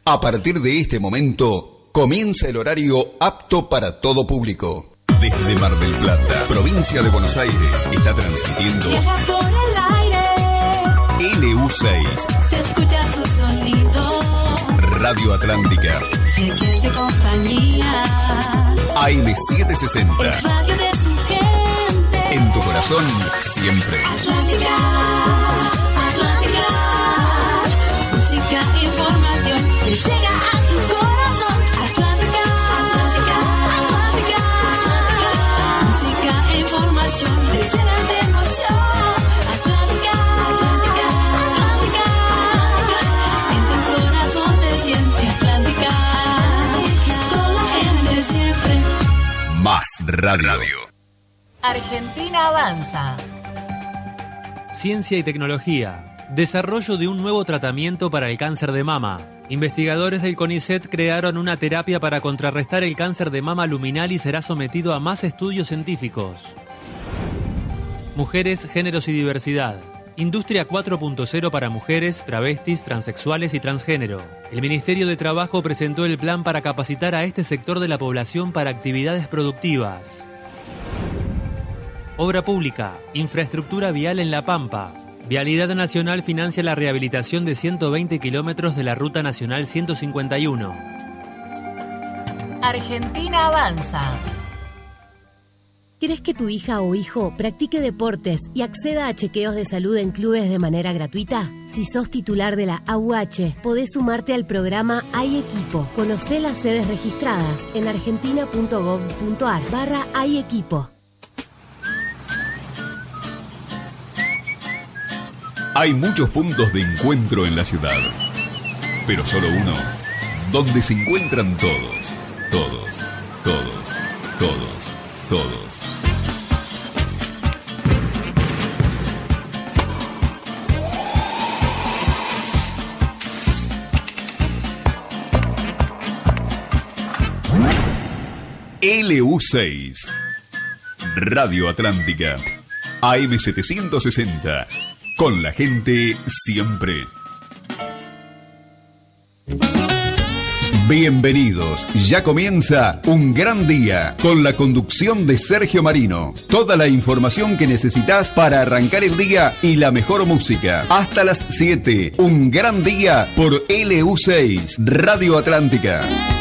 A partir de este momento, comienza el horario apto para todo público. Desde Mar del Plata, provincia de Buenos Aires, está transmitiendo LU6. Se escucha su sonido. Radio Atlántica. Se siente compañía. AM760. Es radio de tu gente. En tu corazón, siempre. Atlántica, Atlántica. Música, información que llega a tu corazón. Atlántica, Atlántica, Atlántica. Música, información que llena de emoción. Atlántica, Atlántica, Atlántica. En tu corazón se siente Atlántica. Con la gente siempre. Más radio. Argentina avanza. Ciencia y tecnología. Desarrollo de un nuevo tratamiento para el cáncer de mama. Investigadores del CONICET crearon una terapia para contrarrestar el cáncer de mama luminal y será sometido a más estudios científicos. Mujeres, géneros y diversidad. Industria 4.0 para mujeres, travestis, transexuales y transgénero. El Ministerio de Trabajo presentó el plan para capacitar a este sector de la población para actividades productivas. Obra pública, infraestructura vial en La Pampa. Vialidad Nacional financia la rehabilitación de 120 kilómetros de la Ruta Nacional 151. Argentina avanza. ¿Querés que tu hija o hijo practique deportes y acceda a chequeos de salud en clubes de manera gratuita? Si sos titular de la AUH, podés sumarte al programa Hay Equipo. Conocé las sedes registradas en argentina.gov.ar/Hay Equipo. Hay muchos puntos de encuentro en la ciudad, pero solo uno, donde se encuentran todos, todos, todos, todos, todos. LU6, Radio Atlántica, AM760. Con la gente siempre. Bienvenidos, ya comienza Un Gran Día con la conducción de Sergio Marino. Toda la información que necesitas para arrancar el día y la mejor música. Hasta las 7, Un Gran Día por LU6, Radio Atlántica.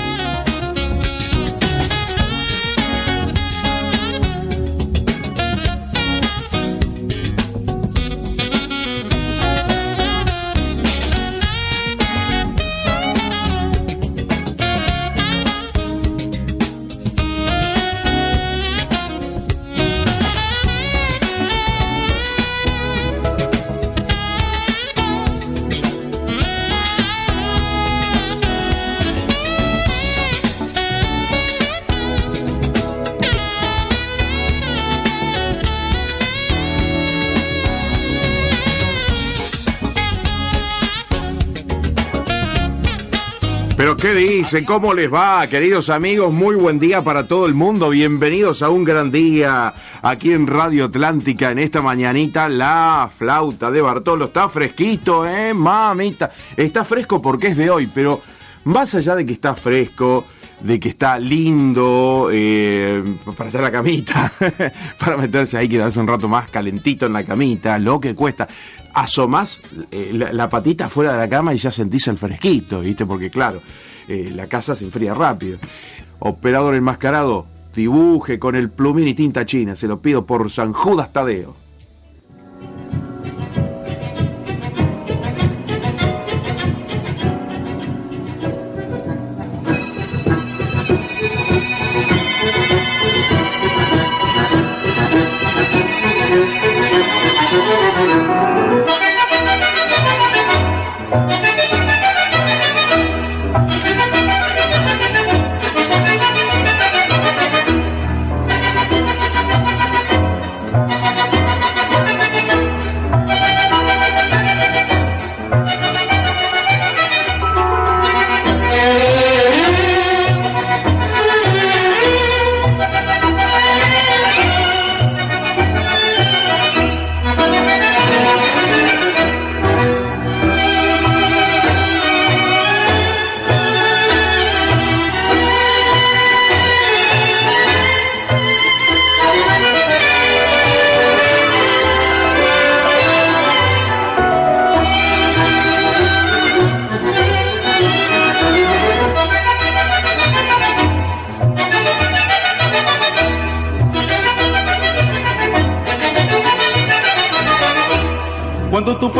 Pero ¿qué dicen? ¿Cómo les va, queridos amigos? Muy buen día para todo el mundo. Bienvenidos a Un Gran Día aquí en Radio Atlántica. En esta mañanita, la flauta de Bartolo. Está fresquito, mamita. Está fresco porque es de hoy, pero más allá de que está fresco, de que está lindo, para estar en la camita, para meterse ahí, quedarse un rato más calentito en la camita, lo que cuesta. Asomás la patita fuera de la cama y ya sentís el fresquito, ¿viste? Porque claro, la casa se enfría rápido. Operador enmascarado, dibuje con el plumín y tinta china. Se lo pido por San Judas Tadeo.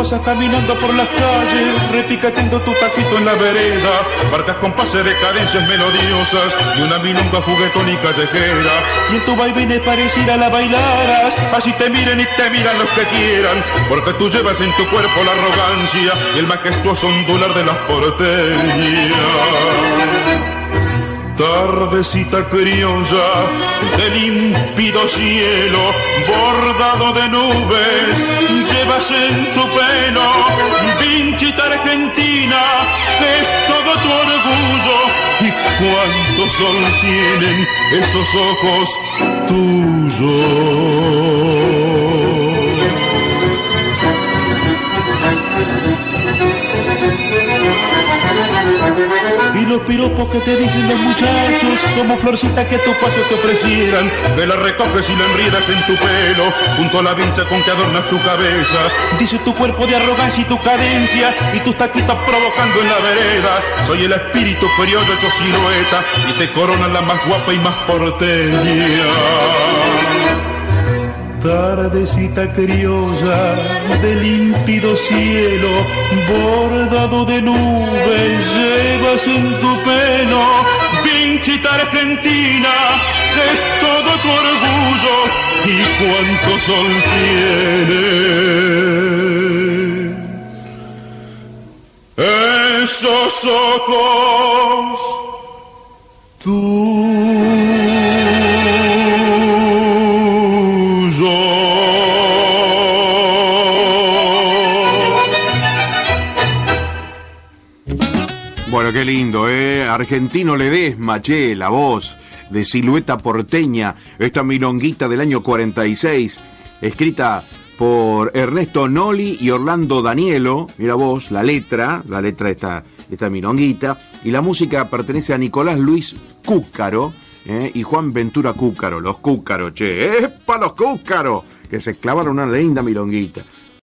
pasas caminando por las calles, repicateando tu taquito en la vereda, marcas compases de cadencias melodiosas y una milonga juguetón y callejera, y en tu vaivén pareciera la bailaras, así te miren y te miran los que quieran, porque tú llevas en tu cuerpo la arrogancia y el majestuoso ondular de las porteñas. Tardecita criolla de límpido cielo, bordado de nubes, llevas en tu pelo vinchita argentina, que es todo tu orgullo, y cuánto sol tienen esos ojos tuyos. Y los piropos que te dicen los muchachos, como florcita que a tu paso te ofrecieran, me la recoges y la enriedas en tu pelo, junto a la vincha con que adornas tu cabeza. Dice tu cuerpo de arrogancia y tu cadencia, y tus taquitos provocando en la vereda. Soy el espíritu criollo hecho silueta, y te coronan la más guapa y más porteña. Tardecita criolla de límpido cielo, bordado de nubes, llevas en tu pelo vinchita argentina, que es todo tu orgullo, y cuánto sol tiene esos ojos Bueno, qué lindo, Argentino Ledesma, che, la voz de Silueta Porteña, esta milonguita del año 46, escrita por Ernesto Noli y Orlando Danielo. Mira vos, la letra de esta milonguita, y la música pertenece a Nicolás Luis Cúcaro y Juan Ventura Cúcaro, los Cúcaro, che, ¡epa los Cúcaro! Que se clavaron una linda milonguita.